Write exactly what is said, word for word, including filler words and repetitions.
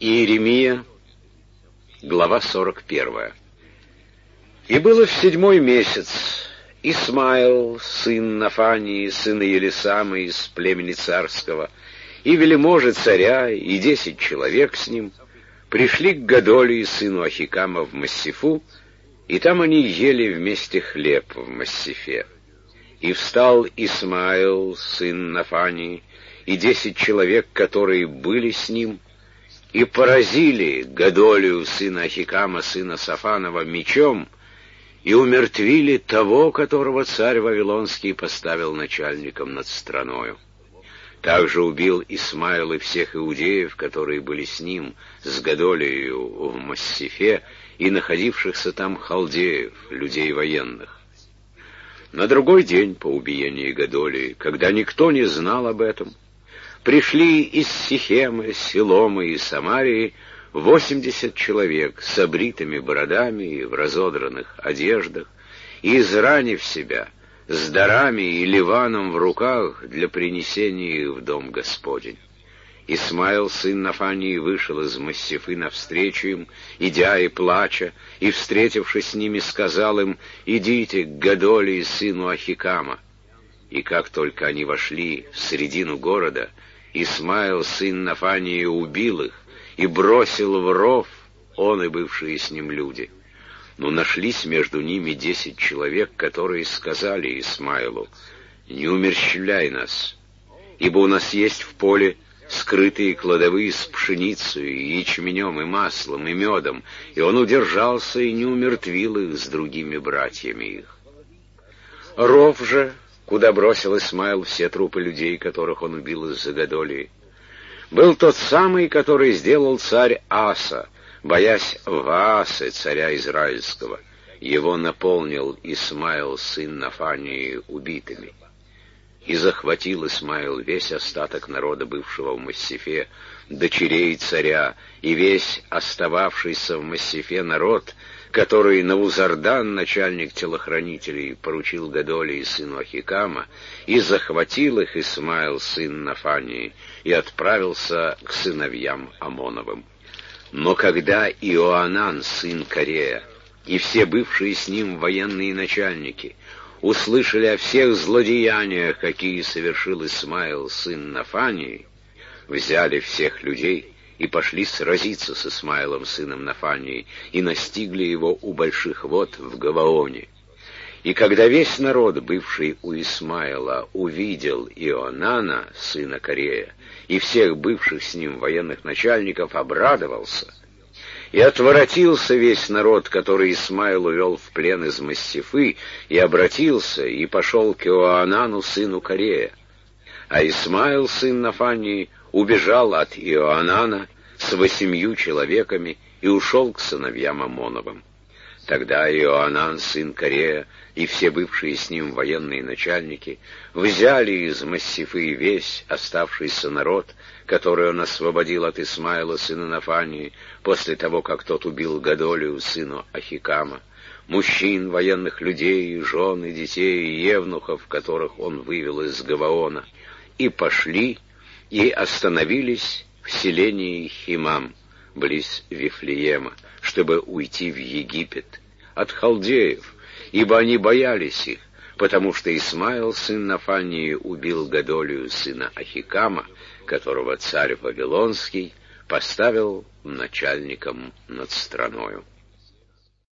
Иеремия, глава сорок первая. «И было в седьмой месяц Исмаил, сын Нафании, сына Елисама из племени царского, и вельможи царя, и десять человек с ним, пришли к Годолии, сыну Ахикама, в Массифу, и там они ели вместе хлеб в Массифе. И встал Исмаил, сын Нафании, и десять человек, которые были с ним, и поразили Годолию, сына Ахикама, сына Сафанова, мечом, и умертвили того, которого царь Вавилонский поставил начальником над страною. Также убил Исмаил и всех иудеев, которые были с ним, с Годолией в Массифе, и находившихся там халдеев, людей военных. На другой день по убиении Годолии, когда никто не знал об этом, пришли из Сихема, Силома и Самарии восемьдесят человек с обритыми бородами и в разодранных одеждах, и, изранив себя, с дарами и ливаном в руках для принесения их в дом Господень. Исмаил, сын Нафании, вышел из Массифы навстречу им, идя и плача, и, встретившись с ними, сказал им: «Идите к Годолии, сыну Ахикама». И как только они вошли в середину города, Исмаил, сын Нафании, убил их и бросил в ров, он и бывшие с ним люди. Но нашлись между ними десять человек, которые сказали Исмаилу: «Не умерщвляй нас, ибо у нас есть в поле скрытые кладовые с пшеницей, и ячменем, и маслом, и медом», и он удержался и не умертвил их с другими братьями их. Ров же, куда бросил Исмаил все трупы людей, которых он убил из-за Годолии, был тот самый, который сделал царь Аса, боясь Ваасы, царя Израильского. Его наполнил Исмаил, сын Нафании, убитыми. И захватил Исмаил весь остаток народа, бывшего в Массифе, дочерей царя, и весь остававшийся в Массифе народ, который Навузардан, начальник телохранителей, поручил Годолии, сыну Ахикама, и захватил их Исмаил, сын Нафании, и отправился к сыновьям Амоновым. Но когда Иоанан, сын Карея, и все бывшие с ним военные начальники услышали о всех злодеяниях, какие совершил Исмаил, сын Нафании, взяли всех людей и пошли сразиться с Исмаилом, сыном Нафании, и настигли его у больших вод в Гаваоне. И когда весь народ, бывший у Исмаила, увидел Иоанана, сына Карея, и всех бывших с ним военных начальников, обрадовался, и отворотился весь народ, который Исмаил увел в плен из Массифы, и обратился, и пошел к Иоанану, сыну Карея. А Исмаил, сын Нафании, убежал от Иоанана с восемью человеками и ушел к сыновьям Амоновым. Тогда Иоанан, сын Карея, и все бывшие с ним военные начальники взяли из Массифы весь оставшийся народ, который он освободил от Исмаила, сына Нафании, после того, как тот убил Годолию, сыну Ахикама, мужчин, военных людей, жен и детей, и евнухов, которых он вывел из Гаваона, и пошли, и остановились в селении Химам, близ Вифлеема, чтобы уйти в Египет от халдеев, ибо они боялись их, потому что Исмаил, сын Нафании, убил Годолию, сына Ахикама, которого царь Вавилонский поставил начальником над страною.